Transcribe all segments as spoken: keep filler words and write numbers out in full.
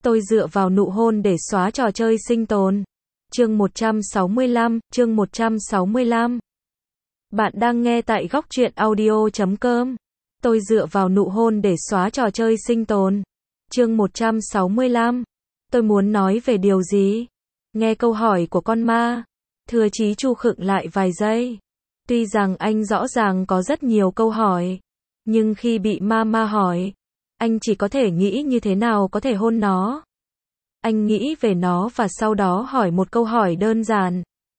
Tôi dựa vào nụ hôn để xóa trò chơi sinh tồn. Chương một trăm sáu mươi lăm, chương một trăm sáu mươi lăm. Bạn đang nghe tại góc truyện audio chấm com. Tôi dựa vào nụ hôn để xóa trò chơi sinh tồn. Chương một trăm sáu mươi lăm. Tôi muốn nói về điều gì? Nghe câu hỏi của con ma, Thừa Chí Chu khựng lại vài giây. Tuy rằng anh rõ ràng có rất nhiều câu hỏi, nhưng khi bị ma ma hỏi, anh chỉ có thể nghĩ như thế nào có thể hôn nó. Anh nghĩ về nó và sau đó hỏi một câu hỏi đơn giản.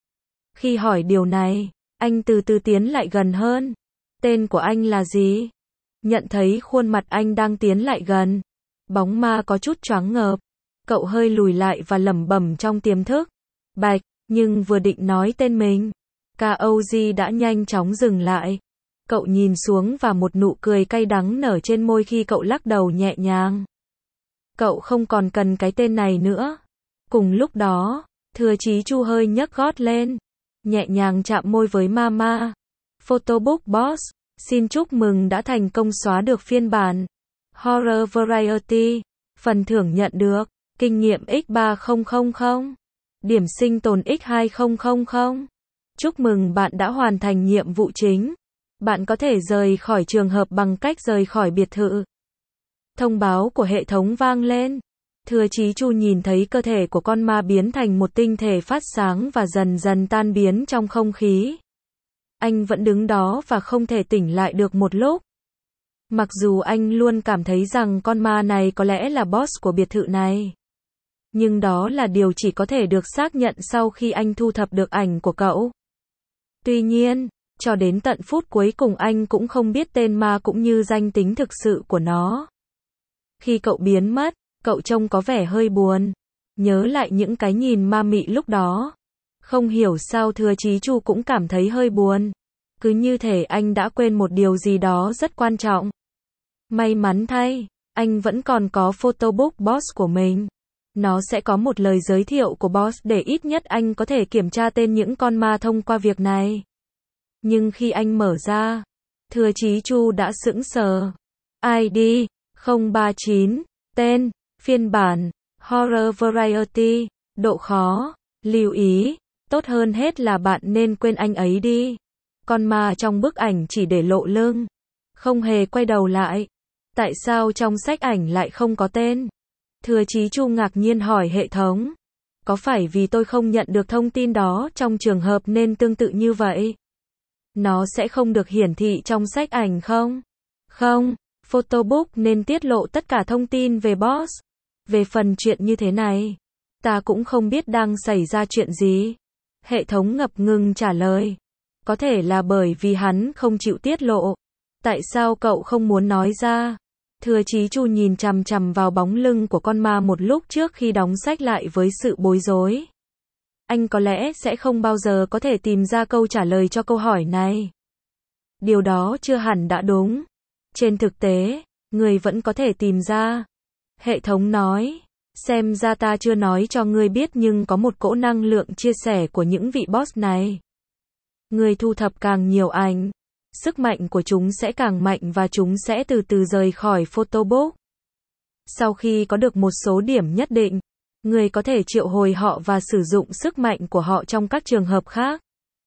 Khi hỏi điều này, anh từ từ tiến lại gần hơn. Tên của anh là gì? Nhận thấy khuôn mặt anh đang tiến lại gần, bóng ma có chút choáng ngợp. Cậu hơi lùi lại và lẩm bẩm trong tiềm thức. Bạch, nhưng vừa định nói tên mình, Kaoji đã nhanh chóng dừng lại. Cậu nhìn xuống và một nụ cười cay đắng nở trên môi khi cậu lắc đầu nhẹ nhàng. Cậu không còn cần cái tên này nữa. Cùng lúc đó, Thừa Chí Chu hơi nhấc gót lên, nhẹ nhàng chạm môi với Mama. Photobook Boss, xin chúc mừng đã thành công xóa được phiên bản Horror Variety. Phần thưởng nhận được: kinh nghiệm x ba nghìn, điểm sinh tồn x hai nghìn. Chúc mừng bạn đã hoàn thành nhiệm vụ chính. Bạn có thể rời khỏi trường hợp bằng cách rời khỏi biệt thự. Thông báo của hệ thống vang lên. Thừa Chí Chu nhìn thấy cơ thể của con ma biến thành một tinh thể phát sáng và dần dần tan biến trong không khí. Anh vẫn đứng đó và không thể tỉnh lại được một lúc. Mặc dù anh luôn cảm thấy rằng con ma này có lẽ là boss của biệt thự này, nhưng đó là điều chỉ có thể được xác nhận sau khi anh thu thập được ảnh của cậu. Tuy nhiên, cho đến tận phút cuối cùng anh cũng không biết tên ma cũng như danh tính thực sự của nó. Khi cậu biến mất, cậu trông có vẻ hơi buồn. Nhớ lại những cái nhìn ma mị lúc đó, không hiểu sao Thừa Chí Chu cũng cảm thấy hơi buồn. Cứ như thể anh đã quên một điều gì đó rất quan trọng. May mắn thay, anh vẫn còn có Photobook Boss của mình. Nó sẽ có một lời giới thiệu của boss để ít nhất anh có thể kiểm tra tên những con ma thông qua việc này. Nhưng khi anh mở ra, Thừa Chí Chu đã sững sờ. i đê không ba chín, tên, phiên bản Horror Variety, độ khó, lưu ý, tốt hơn hết là bạn nên quên anh ấy đi. Con ma trong bức ảnh chỉ để lộ lưng, không hề quay đầu lại. Tại sao trong sách ảnh lại không có tên? Thừa Chí Chu ngạc nhiên hỏi hệ thống. Có phải vì tôi không nhận được thông tin đó trong trường hợp nên tương tự như vậy? Nó sẽ không được hiển thị trong sách ảnh không? Không, Photobook nên tiết lộ tất cả thông tin về boss. Về phần chuyện như thế này, ta cũng không biết đang xảy ra chuyện gì. Hệ thống ngập ngừng trả lời. Có thể là bởi vì hắn không chịu tiết lộ. Tại sao cậu không muốn nói ra? Thừa Chí Chu nhìn chằm chằm vào bóng lưng của con ma một lúc trước khi đóng sách lại với sự bối rối. Anh có lẽ sẽ không bao giờ có thể tìm ra câu trả lời cho câu hỏi này. Điều đó chưa hẳn đã đúng. Trên thực tế, người vẫn có thể tìm ra. Hệ thống nói, xem ra ta chưa nói cho ngươi biết nhưng có một cỗ năng lượng chia sẻ của những vị boss này. Người thu thập càng nhiều ảnh, sức mạnh của chúng sẽ càng mạnh và chúng sẽ từ từ rời khỏi Photobook. Sau khi có được một số điểm nhất định, người có thể triệu hồi họ và sử dụng sức mạnh của họ trong các trường hợp khác.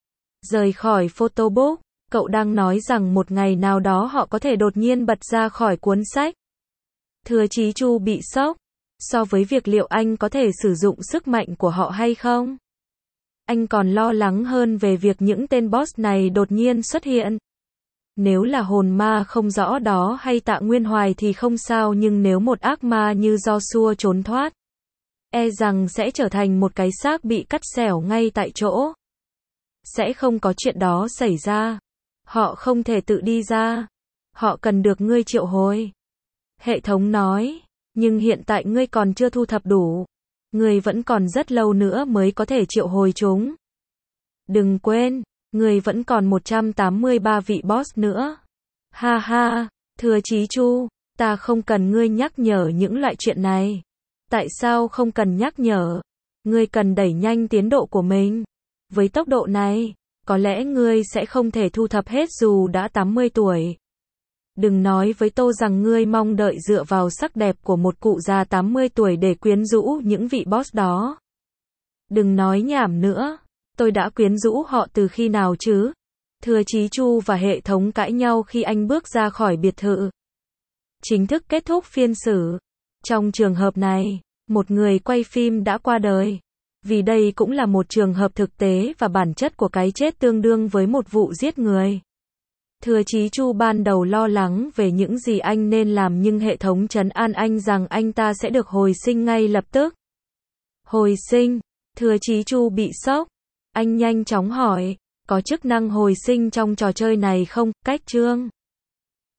Rời khỏi Photobook, cậu đang nói rằng một ngày nào đó họ có thể đột nhiên bật ra khỏi cuốn sách. Thừa Chí Chu bị sốc, so với việc liệu anh có thể sử dụng sức mạnh của họ hay không. Anh còn lo lắng hơn về việc những tên boss này đột nhiên xuất hiện. Nếu là hồn ma không rõ đó hay Tạ Nguyên Hoài thì không sao, nhưng nếu một ác ma như Joshua trốn thoát, e rằng sẽ trở thành một cái xác bị cắt xẻo ngay tại chỗ. Sẽ không có chuyện đó xảy ra. Họ không thể tự đi ra. Họ cần được ngươi triệu hồi. Hệ thống nói, nhưng hiện tại ngươi còn chưa thu thập đủ. Ngươi vẫn còn rất lâu nữa mới có thể triệu hồi chúng. Đừng quên, ngươi vẫn còn một trăm tám mươi ba vị boss nữa. Ha ha, Thừa Chí Chu, ta không cần ngươi nhắc nhở những loại chuyện này. Tại sao không cần nhắc nhở? Ngươi cần đẩy nhanh tiến độ của mình. Với tốc độ này, có lẽ ngươi sẽ không thể thu thập hết dù đã tám mươi tuổi. Đừng nói với tôi rằng ngươi mong đợi dựa vào sắc đẹp của một cụ già tám mươi tuổi để quyến rũ những vị boss đó. Đừng nói nhảm nữa. Tôi đã quyến rũ họ từ khi nào chứ? Thừa Chí Chu và hệ thống cãi nhau khi anh bước ra khỏi biệt thự. Chính thức kết thúc phiên xử. Trong trường hợp này, một người quay phim đã qua đời. Vì đây cũng là một trường hợp thực tế và bản chất của cái chết tương đương với một vụ giết người. Thừa Chí Chu ban đầu lo lắng về những gì anh nên làm nhưng hệ thống trấn an anh rằng anh ta sẽ được hồi sinh ngay lập tức. Hồi sinh? Thừa Chí Chu bị sốc. Anh nhanh chóng hỏi, có chức năng hồi sinh trong trò chơi này không? Cách chương